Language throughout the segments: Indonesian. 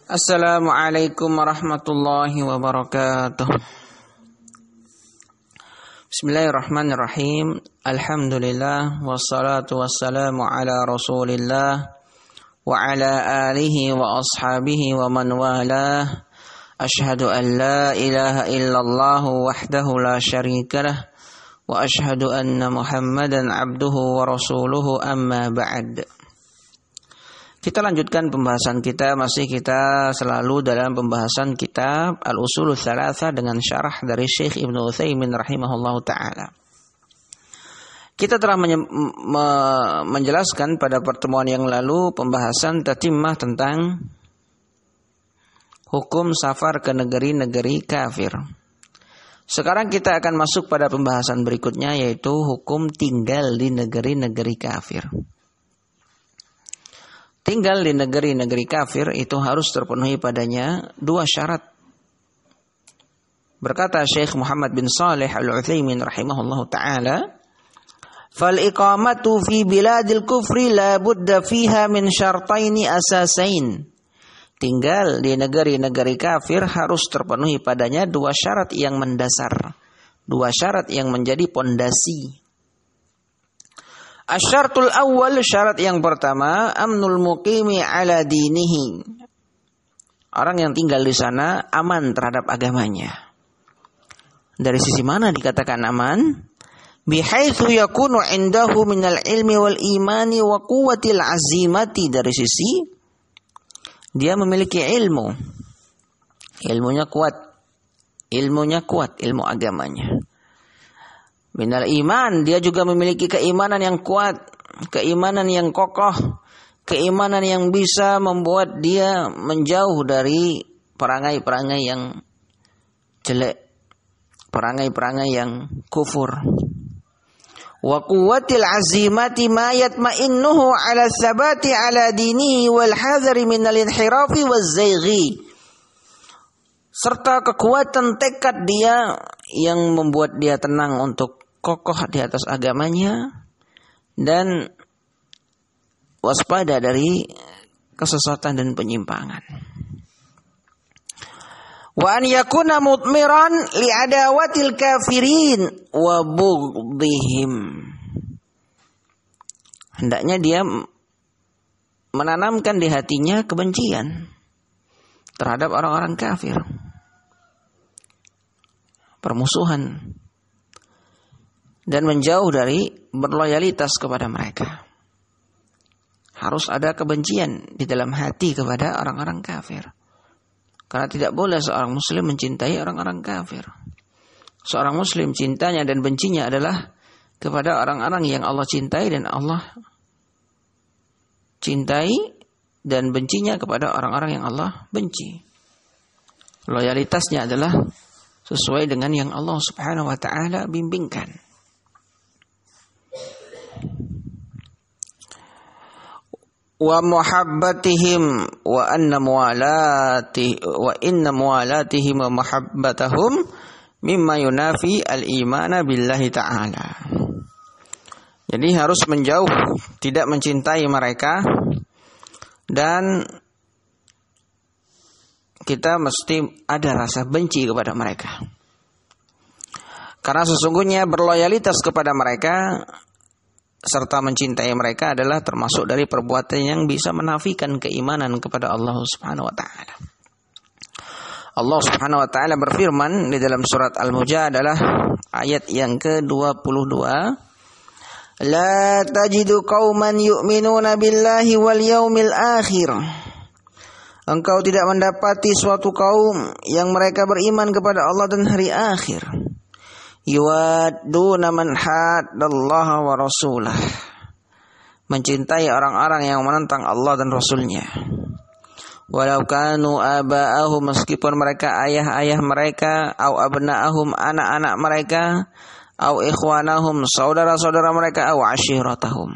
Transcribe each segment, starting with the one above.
Assalamualaikum warahmatullahi wabarakatuh. Bismillahirrahmanirrahim. Alhamdulillah wassalatu wassalamu ala Rasulillah wa ala alihi wa ashabihi wa man walah. Asyhadu an la ilaha illallah wahdahu la syarikalah wa asyhadu anna Muhammadan abduhu wa rasuluhu amma ba'd. Kita lanjutkan pembahasan kita, kita selalu dalam pembahasan kitab Al-Ushulul Tsalatsah dengan syarah dari Syekh Ibnu Utsaimin rahimahullahu taala. Kita telah menjelaskan pada pertemuan yang lalu pembahasan tatimmah tentang hukum safar ke negeri-negeri kafir. Sekarang kita akan masuk pada pembahasan berikutnya, yaitu hukum tinggal di negeri-negeri kafir. Tinggal di negeri-negeri kafir itu harus terpenuhi padanya dua syarat. Berkata Syekh Muhammad bin Shalih Al-Utsaimin rahimahullahu taala, "Fal iqamatu fi biladil kufri la budda fiha min syartaini asasain." Tinggal di negeri-negeri kafir harus terpenuhi padanya dua syarat yang mendasar, dua syarat yang menjadi pondasi. Asyartul awal, syarat yang pertama, amnul muqimi ala dinihi. Orang yang tinggal di sana aman terhadap agamanya. Dari sisi mana dikatakan aman? Bihaitsu yakunu indahu minal ilmi wal imani wa quwwatil azimati. Dari sisi dia memiliki ilmu. Ilmunya kuat, ilmu agamanya. Minal iman, dia juga memiliki keimanan yang kuat, keimanan yang kokoh, keimanan yang bisa membuat dia menjauh dari perangai-perangai yang jelek, perangai-perangai yang kufur. Wa quwwatil azimati ma yatma'innuhu 'ala tsabati 'ala dinihi wal hadzari minal inhirafi waz zayghi. Serta kekuatan tekad dia yang membuat dia tenang untuk kokoh di atas agamanya dan waspada dari kesesatan dan penyimpangan. Wa an yakuna mutmiran li adawatil kafirin wa bughdihim. Hendaknya dia menanamkan di hatinya kebencian terhadap orang-orang kafir, permusuhan, dan menjauh dari berloyalitas kepada mereka. Harus ada kebencian di dalam hati kepada orang-orang kafir. Karena tidak boleh seorang muslim mencintai orang-orang kafir. Seorang muslim cintanya dan bencinya adalah kepada orang-orang yang Allah cintai dan Allah cintai, dan bencinya kepada orang-orang yang Allah benci. Loyalitasnya adalah sesuai dengan yang Allah Subhanahu wa taala bimbingkan. Wa muhabbatihim wa anna muwalatihim wa muhabbatahum mimma yunafi al-imana billahi ta'ala. Jadi harus menjauh, tidak mencintai mereka, dan kita mesti ada rasa benci kepada mereka. Karena sesungguhnya berloyalitas kepada mereka serta mencintai mereka adalah termasuk dari perbuatan yang bisa menafikan keimanan kepada Allah Subhanahu wa taala. Allah Subhanahu wa taala berfirman di dalam surat Al-Mujadalah ayat yang ke-22, "La tajidu qauman yu'minuna billahi wal yaumil akhir." Engkau tidak mendapati suatu kaum yang mereka beriman kepada Allah dan hari akhir. Yuwadduna man haddallaha wa rasulah. Mencintai orang-orang yang menentang Allah dan Rasulnya. Walau kanu aba'ahum, meskipun mereka ayah-ayah mereka, au abna'ahum, anak-anak mereka, au ikhwanahum, saudara-saudara mereka, au ashiratahum,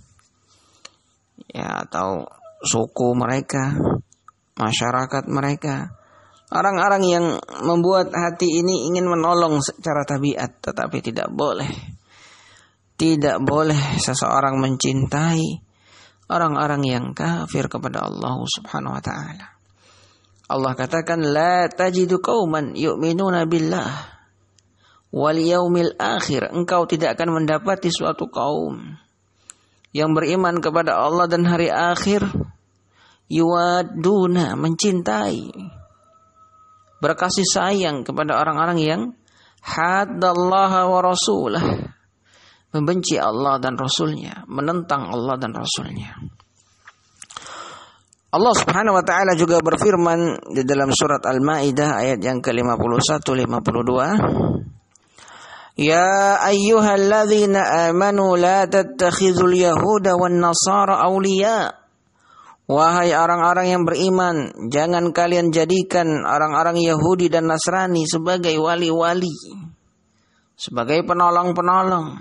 ya, atau suku mereka, masyarakat mereka. Orang-orang yang membuat hati ini ingin menolong secara tabiat, tetapi tidak boleh. Tidak boleh seseorang mencintai orang-orang yang kafir kepada Allah Subhanahu wa taala. Allah katakan la tajidu qauman yu'minuna billah wal yaumil akhir. Engkau tidak akan mendapati suatu kaum yang beriman kepada Allah dan hari akhir, yuwaduna, mencintai, berkasih sayang kepada orang-orang yang haddallaha wa rasulah, membenci Allah dan Rasulnya, menentang Allah dan Rasulnya. Allah Subhanahu wa taala juga berfirman di dalam surat Al-Maidah ayat yang ke-51 52. Ya ayyuhalladzina amanu la tattakhidhul yahuda wan nasara awliya. Wahai orang-orang yang beriman, jangan kalian jadikan orang-orang Yahudi dan Nasrani sebagai wali-wali, sebagai penolong-penolong,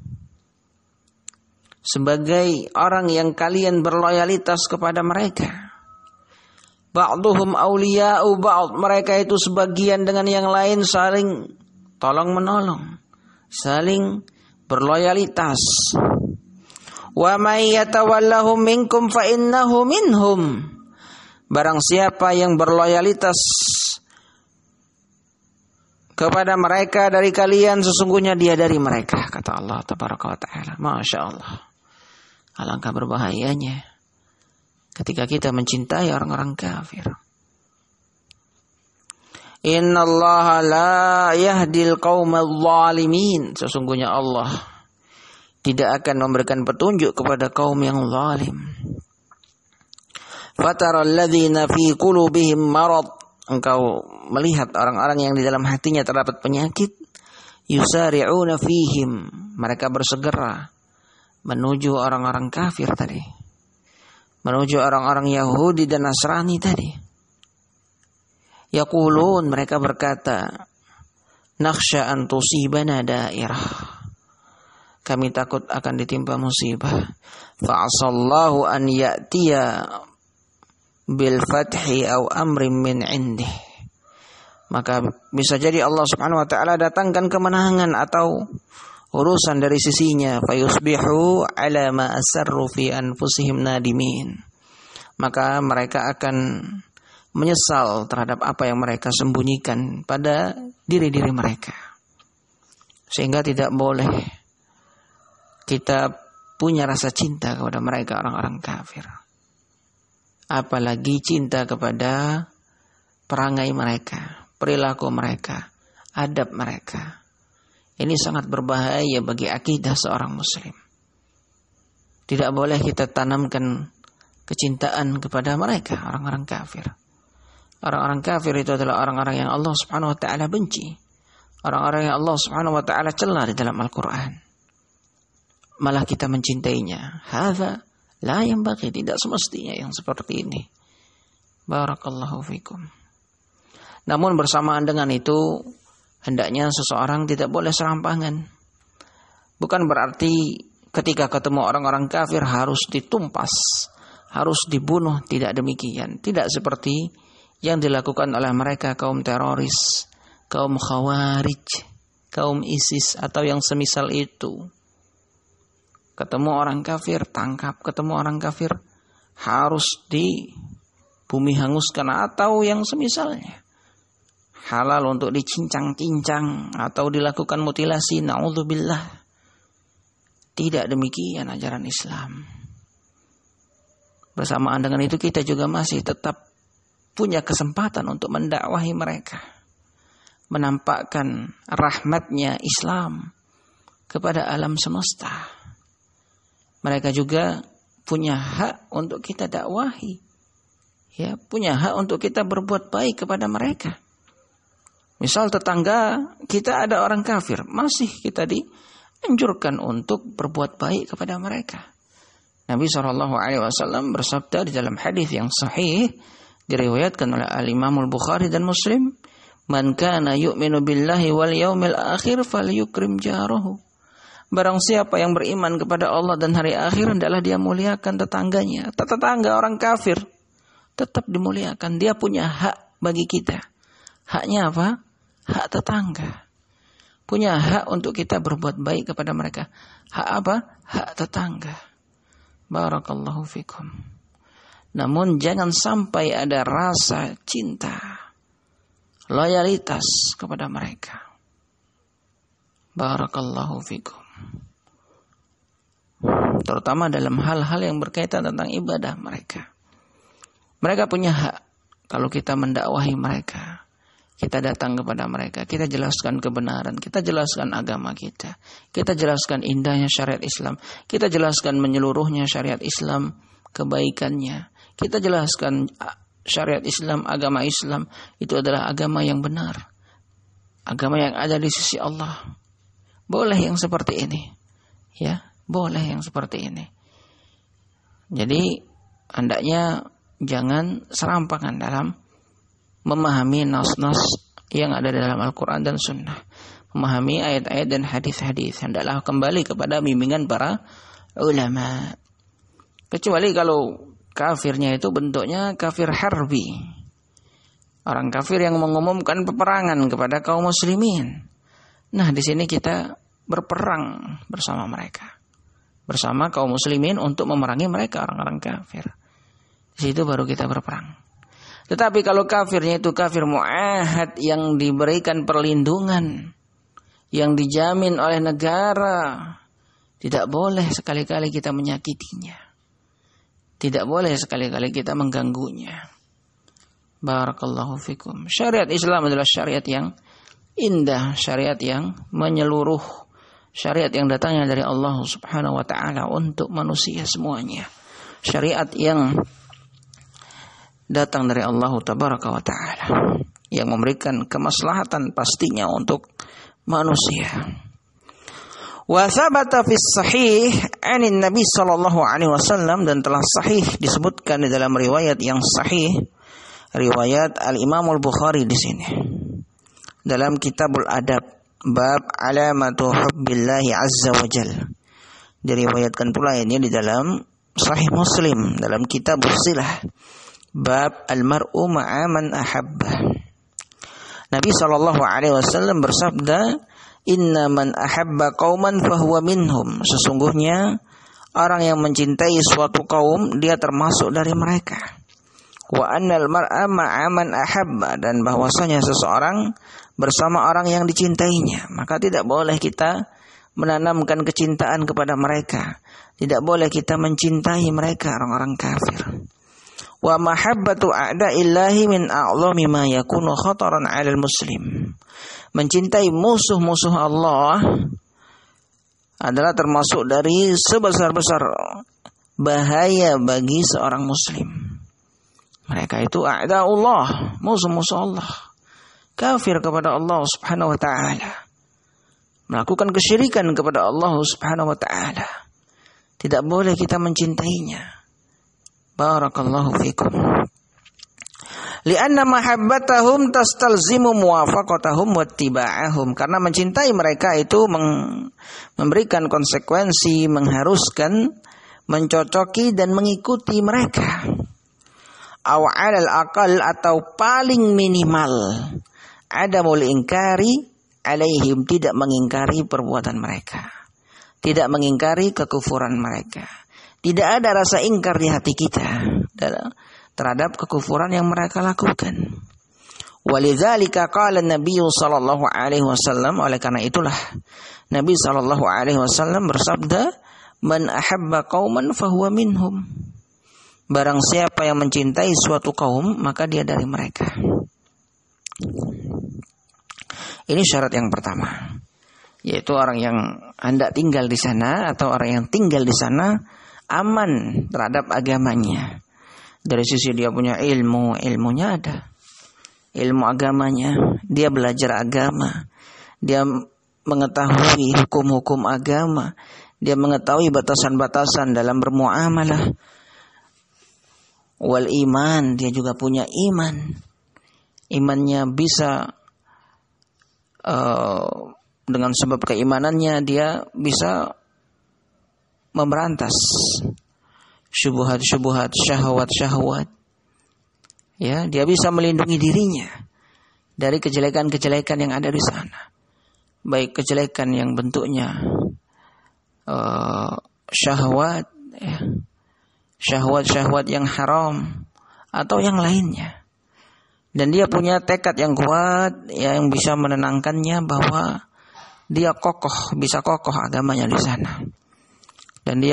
sebagai orang yang kalian berloyalitas kepada mereka. Ba'duhum awliya'u ba'd. Mereka itu sebagian dengan yang lain saling tolong-menolong, saling berloyalitas. Wa may yatawallahum minkum fa innahu minhum. Barang siapa yang berloyalitas kepada mereka dari kalian, sesungguhnya dia dari mereka, kata Allah tabaraka wa taala. Masya Allah. Alangkah berbahayanya ketika kita mencintai orang-orang kafir. Innallaha la yahdil qaumal zalimin. Sesungguhnya Allah tidak akan memberikan petunjuk kepada kaum yang zalim. Fataral ladzina fi qulubihim marad. Engkau melihat orang-orang yang di dalam hatinya terdapat penyakit, yusari'una fihim. Mereka bersegera menuju orang-orang kafir tadi, menuju orang-orang Yahudi dan Nasrani tadi. Yaqulun, mereka berkata, nakhsha an tusibana dairah. Kami takut akan ditimpa musibah. Fa'asallahu an ya'tiya bil fathi aw amrin min indih. Maka bisa jadi Allah Subhanahu wa taala datangkan kemenangan atau urusan dari sisinya. Fayusbihu ala ma asarru fi anfusihim nadimin. Maka mereka akan menyesal terhadap apa yang mereka sembunyikan pada diri-diri mereka. Sehingga tidak boleh kita punya rasa cinta kepada mereka, orang-orang kafir. Apalagi cinta kepada perangai mereka, perilaku mereka, adab mereka. Ini sangat berbahaya bagi akidah seorang muslim. Tidak boleh kita tanamkan kecintaan kepada mereka, orang-orang kafir. Orang-orang kafir itu adalah orang-orang yang Allah Subhanahu wa taala benci. Orang-orang yang Allah Subhanahu wa taala cela di dalam Al-Qur'an. Malah kita mencintainya. Hadza la yanbaghi, tidak semestinya yang seperti ini. Barakallahu fikum. Namun bersamaan dengan itu, hendaknya seseorang tidak boleh serampangan. Bukan berarti ketika ketemu orang-orang kafir harus ditumpas, harus dibunuh, tidak demikian. Tidak seperti yang dilakukan oleh mereka kaum teroris, kaum khawarij, kaum ISIS atau yang semisal itu. Ketemu orang kafir, tangkap. Ketemu orang kafir, harus di bumi hanguskan atau yang semisalnya. Halal untuk dicincang-cincang atau dilakukan mutilasi, na'udzubillah. Tidak demikian ajaran Islam. Bersamaan dengan itu kita juga masih tetap punya kesempatan untuk mendakwahi mereka, menampakkan rahmatnya Islam kepada alam semesta. Mereka juga punya hak untuk kita dakwahi, ya, punya hak untuk kita berbuat baik kepada mereka. Misal tetangga kita ada orang kafir, masih kita dianjurkan untuk berbuat baik kepada mereka. Nabi SAW bersabda di dalam hadis yang sahih, diriwayatkan oleh Al-Imam Al-Bukhari dan Muslim, man kana yu'minu billahi wal yaumil akhir falyukrim jarahu. Barang siapa yang beriman kepada Allah dan hari akhir, hendaklah dia muliakan tetangganya. Tetangga orang kafir tetap dimuliakan. Dia punya hak bagi kita. Haknya apa? Hak tetangga. Punya hak untuk kita berbuat baik kepada mereka. Hak apa? Hak tetangga. Barakallahu fikum. Namun jangan sampai ada rasa cinta, loyalitas kepada mereka. Barakallahu fikum. Terutama dalam hal-hal yang berkaitan tentang ibadah mereka. Mereka punya hak. Kalau kita mendakwahi mereka, kita datang kepada mereka, kita jelaskan kebenaran, kita jelaskan agama kita jelaskan indahnya syariat Islam, kita jelaskan menyeluruhnya syariat Islam, kebaikannya, kita jelaskan syariat Islam, agama Islam itu adalah agama yang benar, agama yang ada di sisi Allah. Boleh yang seperti ini, ya, boleh yang seperti ini. Jadi hendaknya jangan serampangan dalam memahami nas-nas yang ada dalam Al-Quran dan Sunnah, memahami ayat-ayat dan hadis-hadis. Hendaklah kembali kepada bimbingan para ulama. Kecuali kalau kafirnya itu bentuknya kafir harbi, orang kafir yang mengumumkan peperangan kepada kaum muslimin. Nah, di sini kita berperang bersama mereka, bersama kaum muslimin untuk memerangi mereka, orang-orang kafir. Di situ baru kita berperang. Tetapi kalau kafirnya itu kafir mu'ahad yang diberikan perlindungan, yang dijamin oleh negara, tidak boleh sekali-kali kita menyakitinya. Tidak boleh sekali-kali kita mengganggunya. Barakallahu fikum. Syariat Islam adalah syariat yang indah, syariat yang menyeluruh, syariat yang datangnya dari Allah Subhanahu wa taala untuk manusia semuanya. Syariat yang datang dari Allah Tabaraka wa Ta'ala, yang memberikan kemaslahatan pastinya untuk manusia. Wa thabata fis sahih 'anin Nabi sallallahu alaihi wasallam, dan telah sahih disebutkan di dalam riwayat yang sahih, riwayat Al-Imam Al-Bukhari di sini. Dalam Kitabul Adab, bab alamatu hubbillahi azza wa jalla. Diriwayatkan pula ini di dalam Sahih Muslim dalam Kitabus Silah, bab al-mar'u ma'a man ahabba. Nabi sallallahu alaihi wasallam bersabda, "Inna man ahabba qauman fahuwa minhum." Sesungguhnya orang yang mencintai suatu kaum, dia termasuk dari mereka. Wa annal mar'a ma'a man ahabba, dan bahwasanya seseorang bersama orang yang dicintainya. Maka tidak boleh kita menanamkan kecintaan kepada mereka. Tidak boleh kita mencintai mereka, orang-orang kafir. Wa mahabbatu a'da'illahi min a'zami ma yakunu khataran 'alal muslim. Mencintai musuh-musuh Allah adalah termasuk dari sebesar-besar bahaya bagi seorang muslim. Mereka itu a'da'ullah, musuh-musuh Allah, kafir kepada Allah Subhanahu wa taala, melakukan kesyirikan kepada Allah Subhanahu wa taala. Tidak boleh kita mencintainya. Barakallahu fikum. Lianna mahabbatahum tastalzimu muwafaqatahum wattiba'ahum. Karena mencintai mereka itu memberikan konsekuensi, mengharuskan, mencocoki dan mengikuti mereka. Aw 'alal aqal, atau paling minimal adamul ingkari alaihim, tidak mengingkari perbuatan mereka, tidak mengingkari kekufuran mereka. Tidak ada rasa ingkar di hati kita terhadap kekufuran yang mereka lakukan. Walidzalika qala Nabi sallallahu alaihi wasallam, oleh karena itulah Nabi sallallahu alaihi wasallam bersabda, "Man ahabba qauman fahuwa minhum." Barang siapa yang mencintai suatu kaum, maka dia dari mereka. Ini syarat yang pertama, yaitu orang yang hendak tinggal di sana atau orang yang tinggal di sana aman terhadap agamanya. Dari sisi dia punya ilmunya ada, ilmu agamanya, dia belajar agama, dia mengetahui hukum-hukum agama, dia mengetahui batasan-batasan dalam bermuamalah. Wal iman, dia juga punya iman, imannya bisa dengan sebab keimanannya dia bisa memberantas syubhat-syubhat, syahwat-syahwat. Ya, dia bisa melindungi dirinya dari kejelekan-kejelekan yang ada di sana. Baik kejelekan yang bentuknya syahwat, ya, syahwat-syahwat yang haram atau yang lainnya. Dan dia punya tekad yang kuat yang bisa menenangkannya bahwa dia bisa kokoh agamanya di sana. Dan dia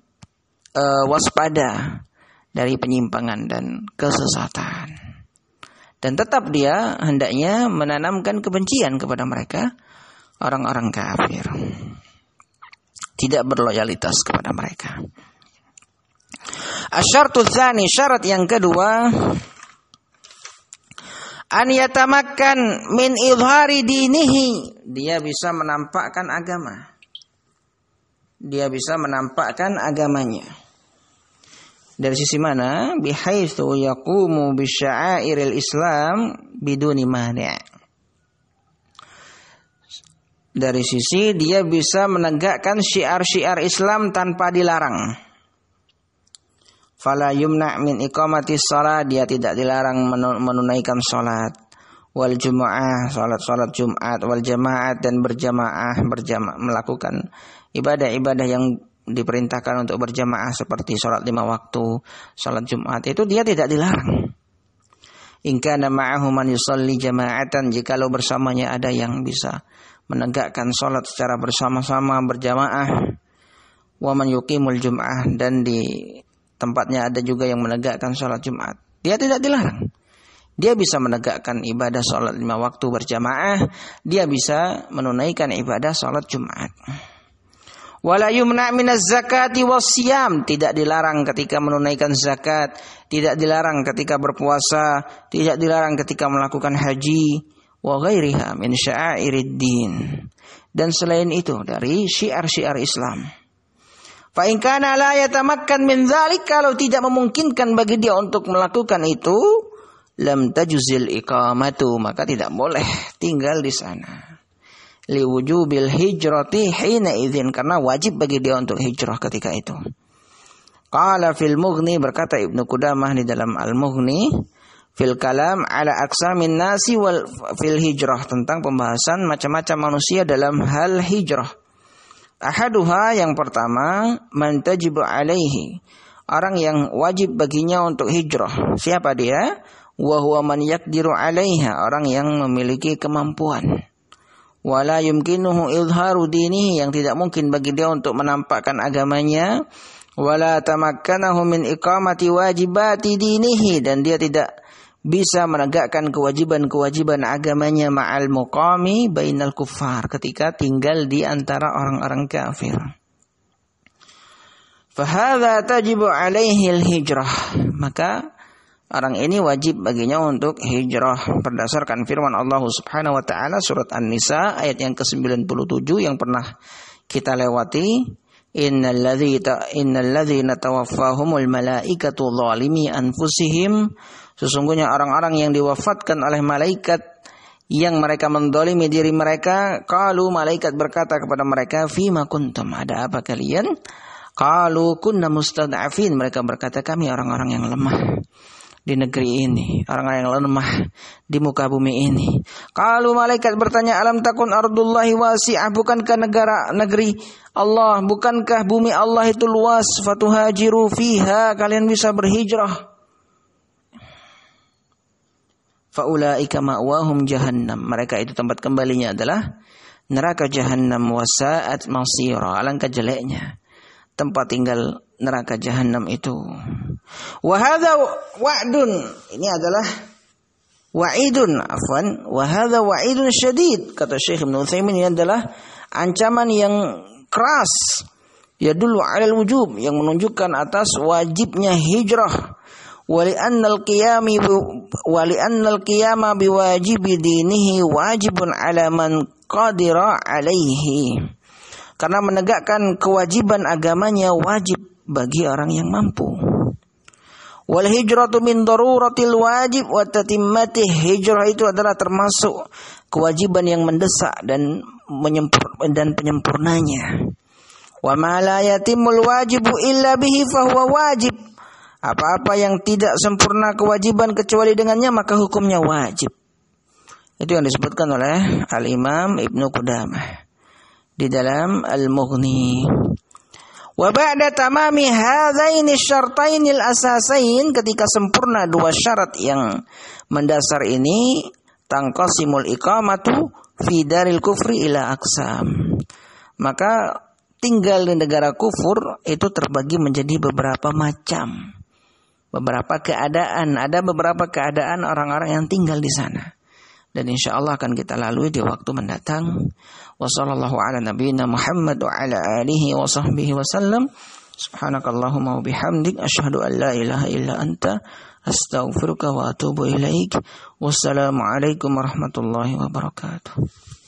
waspada dari penyimpangan dan kesesatan. Dan tetap dia hendaknya menanamkan kebencian kepada mereka, orang-orang kafir. Tidak berloyalitas kepada mereka. Asyartu tsani, syarat yang kedua, an yatamakkan min izhari dinihi, dia bisa menampakkan agama. Dia bisa menampakkan agamanya. Dari sisi mana? Bihaitsu yaqumu bisya'airil Islam biduni mani'. Dari sisi dia bisa menegakkan syiar-syiar Islam tanpa dilarang. Fala yumna' min iqamatis shalah, dia tidak dilarang menunaikan salat. Wal jumu'ah, salat Jumat, wal jamaat, dan berjamaah melakukan ibadah-ibadah yang diperintahkan untuk berjamaah seperti salat 5 waktu, salat Jumat, itu dia tidak dilarang. In kana ma'ahu man yusalli jama'atan, jikalau bersamanya ada yang bisa menegakkan salat secara bersama-sama berjamaah, wa man yuqimul jum'ah, dan di tempatnya ada juga yang menegakkan salat Jumat, dia tidak dilarang. Dia bisa menegakkan ibadah salat 5 waktu berjamaah, dia bisa menunaikan ibadah salat Jumat. Wala yumna' minaz zakati wasyam, tidak dilarang ketika menunaikan zakat, tidak dilarang ketika berpuasa, tidak dilarang ketika melakukan haji, wa ghairiha min sya'airid din, dan selain itu dari syiar-syiar Islam. Fa in kana la yatamakkan min dzalik, kalau tidak memungkinkan bagi dia untuk melakukan itu, lam tajuzil iqamatu, maka tidak boleh tinggal di sana. Liwujubil hijrati hina idzin, karena wajib bagi dia untuk hijrah ketika itu. Qala fil Mughni, berkata Ibnu Qudamah di dalam Al-Mughni, fil kalam ala aqsamin nasi wal fil hijrah, tentang pembahasan macam-macam manusia dalam hal hijrah. Ahaduha, yang pertama, man tajibu alaihi, orang yang wajib baginya untuk hijrah. Siapa dia? Wa huwa man yaqdiru alaiha, orang yang memiliki kemampuan. Wala yumkinuhu izharu dinihi, yang tidak mungkin bagi dia untuk menampakkan agamanya. Wala tamakkanahu min iqamati wajibati dinihi, dan dia tidak bisa menegakkan kewajiban-kewajiban agamanya ma'al muqami bainal kuffar, ketika tinggal di antara orang-orang kafir. Fahadha tajibu alaihi al-hijrah, maka orang ini wajib baginya untuk hijrah berdasarkan firman Allah Subhanahu wa taala surat An-Nisa ayat yang ke-97 yang pernah kita lewati. Innal ladzina tawaffahumul malaikatu zalimi anfusihim, sesungguhnya orang-orang yang diwafatkan oleh malaikat yang mereka mendolimi diri mereka. Qalu, malaikat berkata kepada mereka, fima kuntum, ada apa kalian? Qalu kunna mustad'afin, mereka berkata kami orang-orang yang lemah di negeri ini, orang-orang yang lemah di muka bumi ini. Kalau malaikat bertanya, alam takun ardullahi wasi'ah, bukankah negeri Allah, bukankah bumi Allah itu luas, fatuhajiru fiha, kalian bisa berhijrah. Faulaika ma'wahum jahannam, mereka itu tempat kembalinya adalah neraka jahannam, wasa'at masira, alangkah jeleknya tempat tinggal neraka jahannam itu. Wa hadza wa'dun, ini adalah wa'idun, afwan, wa hadza wa'idun syadid, kata Syekh Ibnu Utsaimin, ini adalah ancaman yang keras, yadullu 'alal wujub, yang menunjukkan atas wajibnya hijrah. Wa li'annal qiyama biwajibi dinihi wajibun 'ala man qadira 'alaihi, karena menegakkan kewajiban agamanya wajib bagi orang yang mampu. Wal hijratu min daruratil wajib wa tatimmatih, hijrah itu adalah termasuk kewajiban yang mendesak dan penyempurnanya. Wa ma la yatimul wajibu illa bihi fahuwa wajib, apa-apa yang tidak sempurna kewajiban kecuali dengannya maka hukumnya wajib. Itu yang disebutkan oleh Al-Imam Ibnu Qudamah di dalam Al-Mughni. Wa ba'da tamami hadzaini syartainil asasain, ketika sempurna dua syarat yang mendasar ini, tangqasimul iqamatu fi daril kufri ila aqsam. Maka tinggal di negara kufur itu terbagi menjadi beberapa macam. Beberapa keadaan, ada beberapa keadaan orang-orang yang tinggal di sana. Dan insyaallah akan kita lalui di waktu mendatang. Wassallallahu ala nabiyyina Muhammad wa ala alihi wa sahbihi wasallam. Subhanakallahumma wa bihamdik asyhadu an la ilaha illa anta astaghfiruka wa atubu ilaik. Wassalamu alaikum warahmatullahi wabarakatuh.